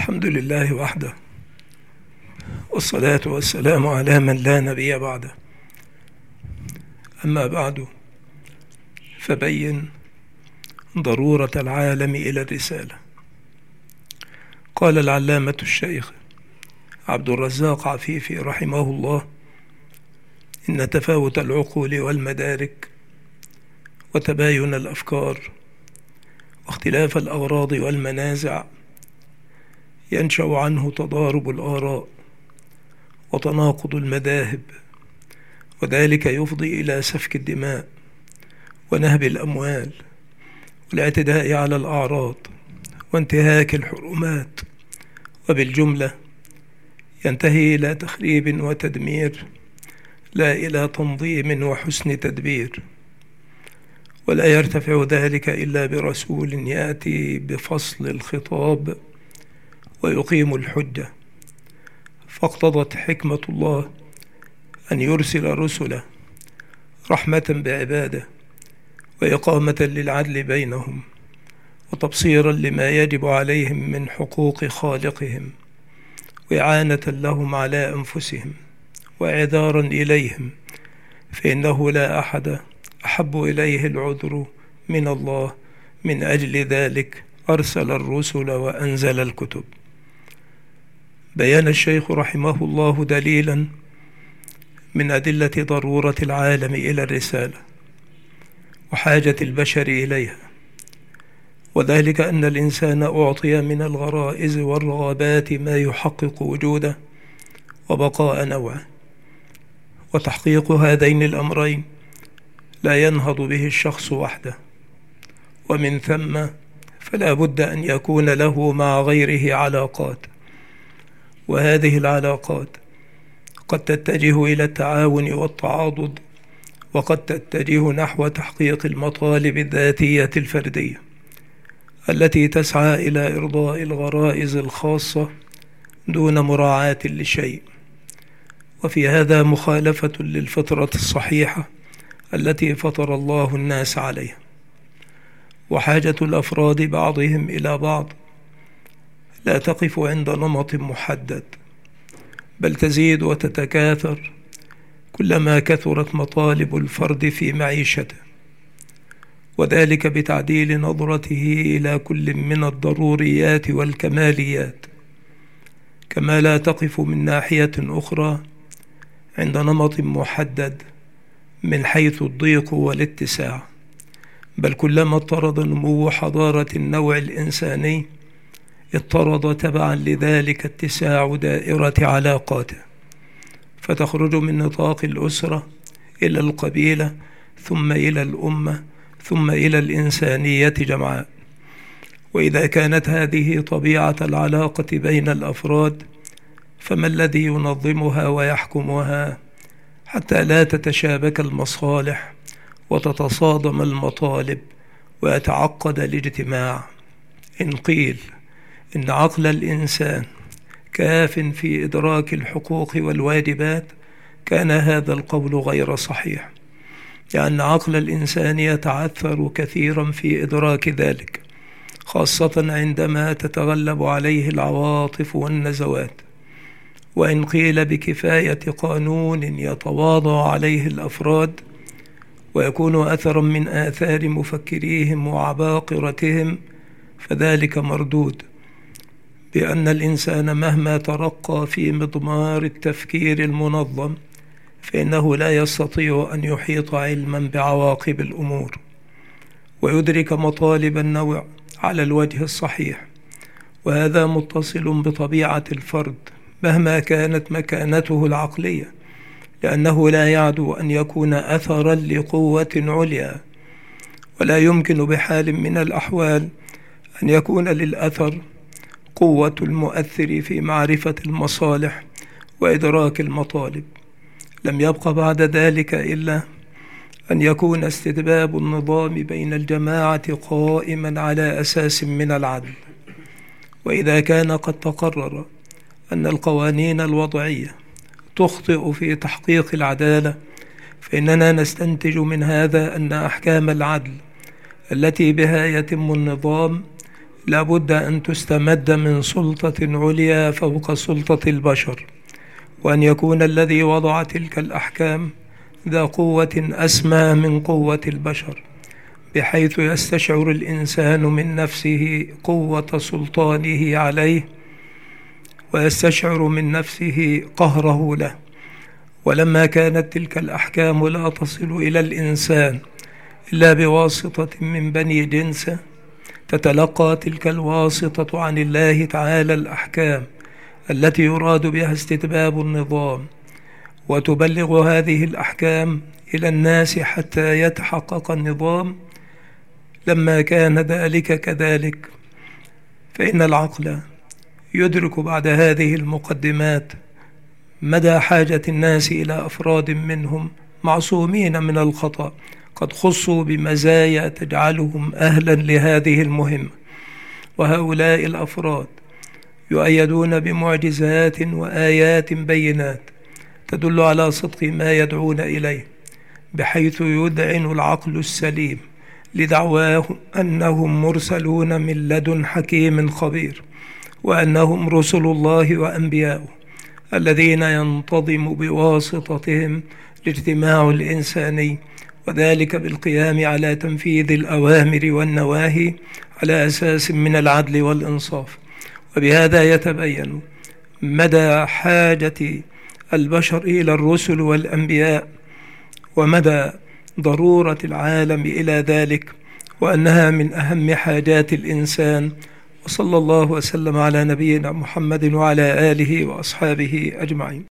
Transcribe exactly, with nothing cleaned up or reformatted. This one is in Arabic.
الحمد لله وحده، والصلاة والسلام على من لا نبي بعده. أما بعد، فبين ضرورة العالم إلى الرسالة. قال العلامة الشيخ عبد الرزاق عفيفي رحمه الله: إن تفاوت العقول والمدارك وتباين الأفكار واختلاف الأغراض والمنازع ينشأ عنه تضارب الآراء وتناقض المذاهب، وذلك يفضي إلى سفك الدماء ونهب الأموال والاعتداء على الأعراض وانتهاك الحرمات، وبالجملة ينتهي إلى تخريب وتدمير لا إلى تنظيم وحسن تدبير. ولا يرتفع ذلك إلا برسول يأتي بفصل الخطاب ويقيم الحجة، فاقتضت حكمة الله أن يرسل رسله رحمة بعباده وإقامة للعدل بينهم وتبصيرا لما يجب عليهم من حقوق خالقهم، وإعانة لهم على أنفسهم وإعذارا إليهم، فإنه لا أحد أحب إليه العذر من الله. من أجل ذلك أرسل الرسل وأنزل الكتب. بيان الشيخ رحمه الله دليلا من أدلة ضرورة العالم إلى الرسالة وحاجة البشر إليها، وذلك أن الإنسان أعطي من الغرائز والرغبات ما يحقق وجوده وبقاء نوعه، وتحقيق هذين الأمرين لا ينهض به الشخص وحده، ومن ثم فلا بد أن يكون له مع غيره علاقات، وهذه العلاقات قد تتجه إلى التعاون والتعاضد، وقد تتجه نحو تحقيق المطالب الذاتية الفردية التي تسعى إلى إرضاء الغرائز الخاصة دون مراعاة لشيء، وفي هذا مخالفة للفطرة الصحيحة التي فطر الله الناس عليها. وحاجة الأفراد بعضهم إلى بعض لا تقف عند نمط محدد، بل تزيد وتتكاثر كلما كثرت مطالب الفرد في معيشته، وذلك بتعديل نظرته إلى كل من الضروريات والكماليات، كما لا تقف من ناحية أخرى عند نمط محدد من حيث الضيق والاتساع، بل كلما اضطرد نمو حضارة النوع الإنساني اضطرد تبعا لذلك اتساع دائرة علاقاته، فتخرج من نطاق الأسرة إلى القبيلة ثم إلى الأمة ثم إلى الإنسانية جمعاء. وإذا كانت هذه طبيعة العلاقة بين الأفراد، فما الذي ينظمها ويحكمها حتى لا تتشابك المصالح وتتصادم المطالب ويتعقد الاجتماع؟ إن قيل إن عقل الإنسان كاف في إدراك الحقوق والواجبات، كان هذا القول غير صحيح، لأن عقل الإنسان يتعثر كثيرا في إدراك ذلك، خاصة عندما تتغلب عليه العواطف والنزوات. وإن قيل بكفاية قانون يتواضع عليه الأفراد ويكون أثرا من آثار مفكريهم وعباقرتهم، فذلك مردود، بأن الإنسان مهما ترقى في مضمار التفكير المنظم فإنه لا يستطيع أن يحيط علما بعواقب الأمور ويدرك مطالب النوع على الوجه الصحيح، وهذا متصل بطبيعة الفرد مهما كانت مكانته العقلية، لأنه لا يعدو أن يكون أثرا لقوة عليا، ولا يمكن بحال من الأحوال أن يكون للأثر قوة المؤثر في معرفة المصالح وإدراك المطالب. لم يبق بعد ذلك إلا أن يكون استتباب النظام بين الجماعة قائما على أساس من العدل. وإذا كان قد تقرر أن القوانين الوضعية تخطئ في تحقيق العدالة، فإننا نستنتج من هذا أن أحكام العدل التي بها يتم النظام لابد أن تستمد من سلطة عليا فوق سلطة البشر، وأن يكون الذي وضع تلك الأحكام ذا قوة أسمى من قوة البشر، بحيث يستشعر الإنسان من نفسه قوة سلطانه عليه، ويستشعر من نفسه قهره له. ولما كانت تلك الأحكام لا تصل إلى الإنسان إلا بواسطة من بني جنسه، تتلقى تلك الواسطة عن الله تعالى الأحكام التي يراد بها استتباب النظام، وتبلغ هذه الأحكام إلى الناس حتى يتحقق النظام. لما كان ذلك كذلك، فإن العقل يدرك بعد هذه المقدمات مدى حاجة الناس إلى أفراد منهم معصومين من الخطأ، قد خصوا بمزايا تجعلهم أهلا لهذه المهمة. وهؤلاء الأفراد يؤيدون بمعجزات وآيات بينات تدل على صدق ما يدعون إليه، بحيث يذعن العقل السليم لدعواه أنهم مرسلون من لدن حكيم خبير، وأنهم رسل الله وأنبياؤه الذين ينتظم بواسطتهم الاجتماع الإنساني، وذلك بالقيام على تنفيذ الأوامر والنواهي على أساس من العدل والإنصاف. وبهذا يتبين مدى حاجة البشر إلى الرسل والأنبياء، ومدى ضرورة العالم إلى ذلك، وأنها من أهم حاجات الإنسان. وصلى الله وسلم على نبينا محمد وعلى آله وأصحابه أجمعين.